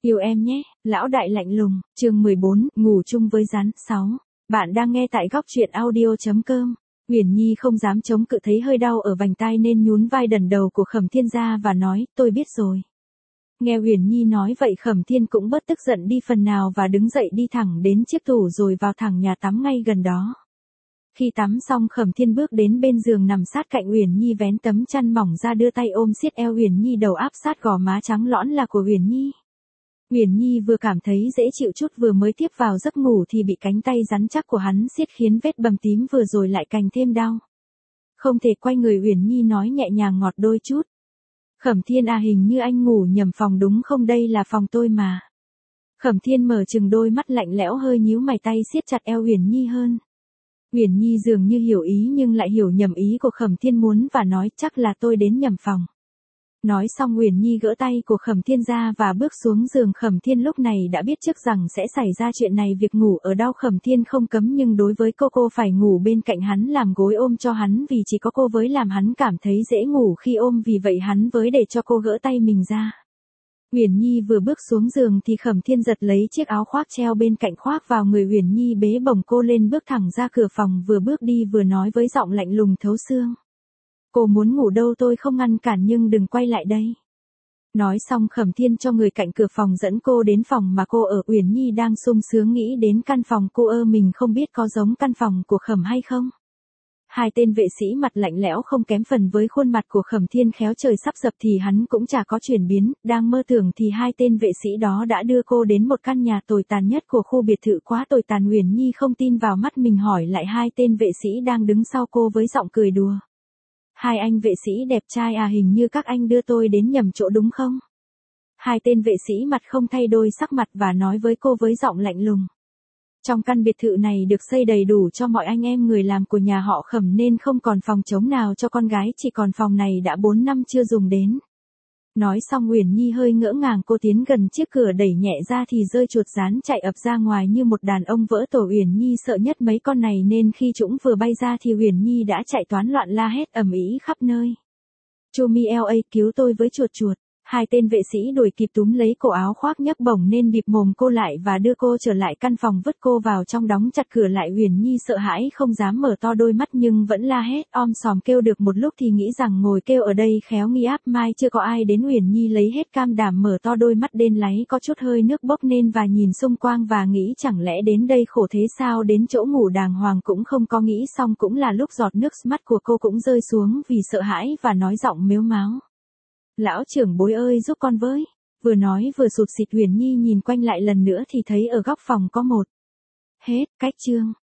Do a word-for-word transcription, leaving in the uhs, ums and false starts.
Yêu em nhé, lão đại lạnh lùng, chương mười bốn, ngủ chung với rắn, sáu. Bạn đang nghe tại góc truyện audio chấm com. Uyển Nhi không dám chống cự thấy hơi đau ở vành tai nên nhún vai đần đầu của Khẩm Thiên ra và nói, tôi biết rồi. Nghe Uyển Nhi nói vậy Khẩm Thiên cũng bớt tức giận đi phần nào và đứng dậy đi thẳng đến chiếc tủ rồi vào thẳng nhà tắm ngay gần đó. Khi tắm xong Khẩm Thiên bước đến bên giường nằm sát cạnh Uyển Nhi vén tấm chăn mỏng ra đưa tay ôm siết eo Uyển Nhi đầu áp sát gò má trắng lõn là của Uyển Nhi. Uyển Nhi vừa cảm thấy dễ chịu chút vừa mới tiếp vào giấc ngủ thì bị cánh tay rắn chắc của hắn siết khiến vết bầm tím vừa rồi lại càng thêm đau. Không thể quay người Uyển Nhi nói nhẹ nhàng ngọt đôi chút. Khẩm Thiên à hình như anh ngủ nhầm phòng đúng không đây là phòng tôi mà. Khẩm Thiên mở chừng đôi mắt lạnh lẽo hơi nhíu mày tay siết chặt eo Uyển Nhi hơn. Uyển Nhi dường như hiểu ý nhưng lại hiểu nhầm ý của Khẩm Thiên muốn và nói chắc là tôi đến nhầm phòng. Nói xong Uyển Nhi gỡ tay của Khẩm Thiên ra và bước xuống giường. Khẩm Thiên lúc này đã biết trước rằng sẽ xảy ra chuyện này, việc ngủ ở đâu Khẩm Thiên không cấm nhưng đối với cô cô phải ngủ bên cạnh hắn làm gối ôm cho hắn vì chỉ có cô với làm hắn cảm thấy dễ ngủ khi ôm vì vậy hắn với để cho cô gỡ tay mình ra. Uyển Nhi vừa bước xuống giường thì Khẩm Thiên giật lấy chiếc áo khoác treo bên cạnh khoác vào người Uyển Nhi bế bổng cô lên bước thẳng ra cửa phòng vừa bước đi vừa nói với giọng lạnh lùng thấu xương. Cô muốn ngủ đâu tôi không ngăn cản nhưng đừng quay lại đây. Nói xong Khẩm Thiên cho người cạnh cửa phòng dẫn cô đến phòng mà cô ở. Uyển Nhi đang sung sướng nghĩ đến căn phòng cô ơ mình không biết có giống căn phòng của Khẩm hay không. Hai tên vệ sĩ mặt lạnh lẽo không kém phần với khuôn mặt của Khẩm Thiên khéo trời sắp sập thì hắn cũng chả có chuyển biến, đang mơ tưởng thì hai tên vệ sĩ đó đã đưa cô đến một căn nhà tồi tàn nhất của khu biệt thự quá tồi tàn. Uyển Nhi không tin vào mắt mình hỏi lại hai tên vệ sĩ đang đứng sau cô với giọng cười đùa. Hai anh vệ sĩ đẹp trai à hình như các anh đưa tôi đến nhầm chỗ đúng không? Hai tên vệ sĩ mặt không thay đổi sắc mặt và nói với cô với giọng lạnh lùng. Trong căn biệt thự này được xây đầy đủ cho mọi anh em người làm của nhà họ Khẩm nên không còn phòng trống nào cho con gái, chỉ còn phòng này đã bốn năm chưa dùng đến. Nói xong Uyển Nhi hơi ngỡ ngàng cô tiến gần chiếc cửa đẩy nhẹ ra thì rơi chuột rán chạy ập ra ngoài như một đàn ông vỡ tổ. Uyển Nhi sợ nhất mấy con này nên khi chúng vừa bay ra thì Uyển Nhi đã chạy toán loạn la hét ầm ĩ khắp nơi. Chumi la cứu tôi với chuột chuột. Hai tên vệ sĩ đuổi kịp túm lấy cổ áo khoác nhấc bổng nên bịt mồm cô lại và đưa cô trở lại căn phòng vứt cô vào trong đóng chặt cửa lại. Uyển Nhi sợ hãi không dám mở to đôi mắt nhưng vẫn la hét om sòm kêu được một lúc thì nghĩ rằng ngồi kêu ở đây khéo nghi áp mai chưa có ai đến. Uyển Nhi lấy hết cam đảm mở to đôi mắt đen láy có chút hơi nước bốc nên và nhìn xung quanh và nghĩ chẳng lẽ đến đây khổ thế sao, đến chỗ ngủ đàng hoàng cũng không có. Nghĩ xong cũng là lúc giọt nước mắt của cô cũng rơi xuống vì sợ hãi và nói giọng mếu máo. Lão trưởng bối ơi giúp con với. Vừa nói vừa sụt sịt Uyển Nhi nhìn quanh lại lần nữa thì thấy ở góc phòng có một. Hết, cách chương.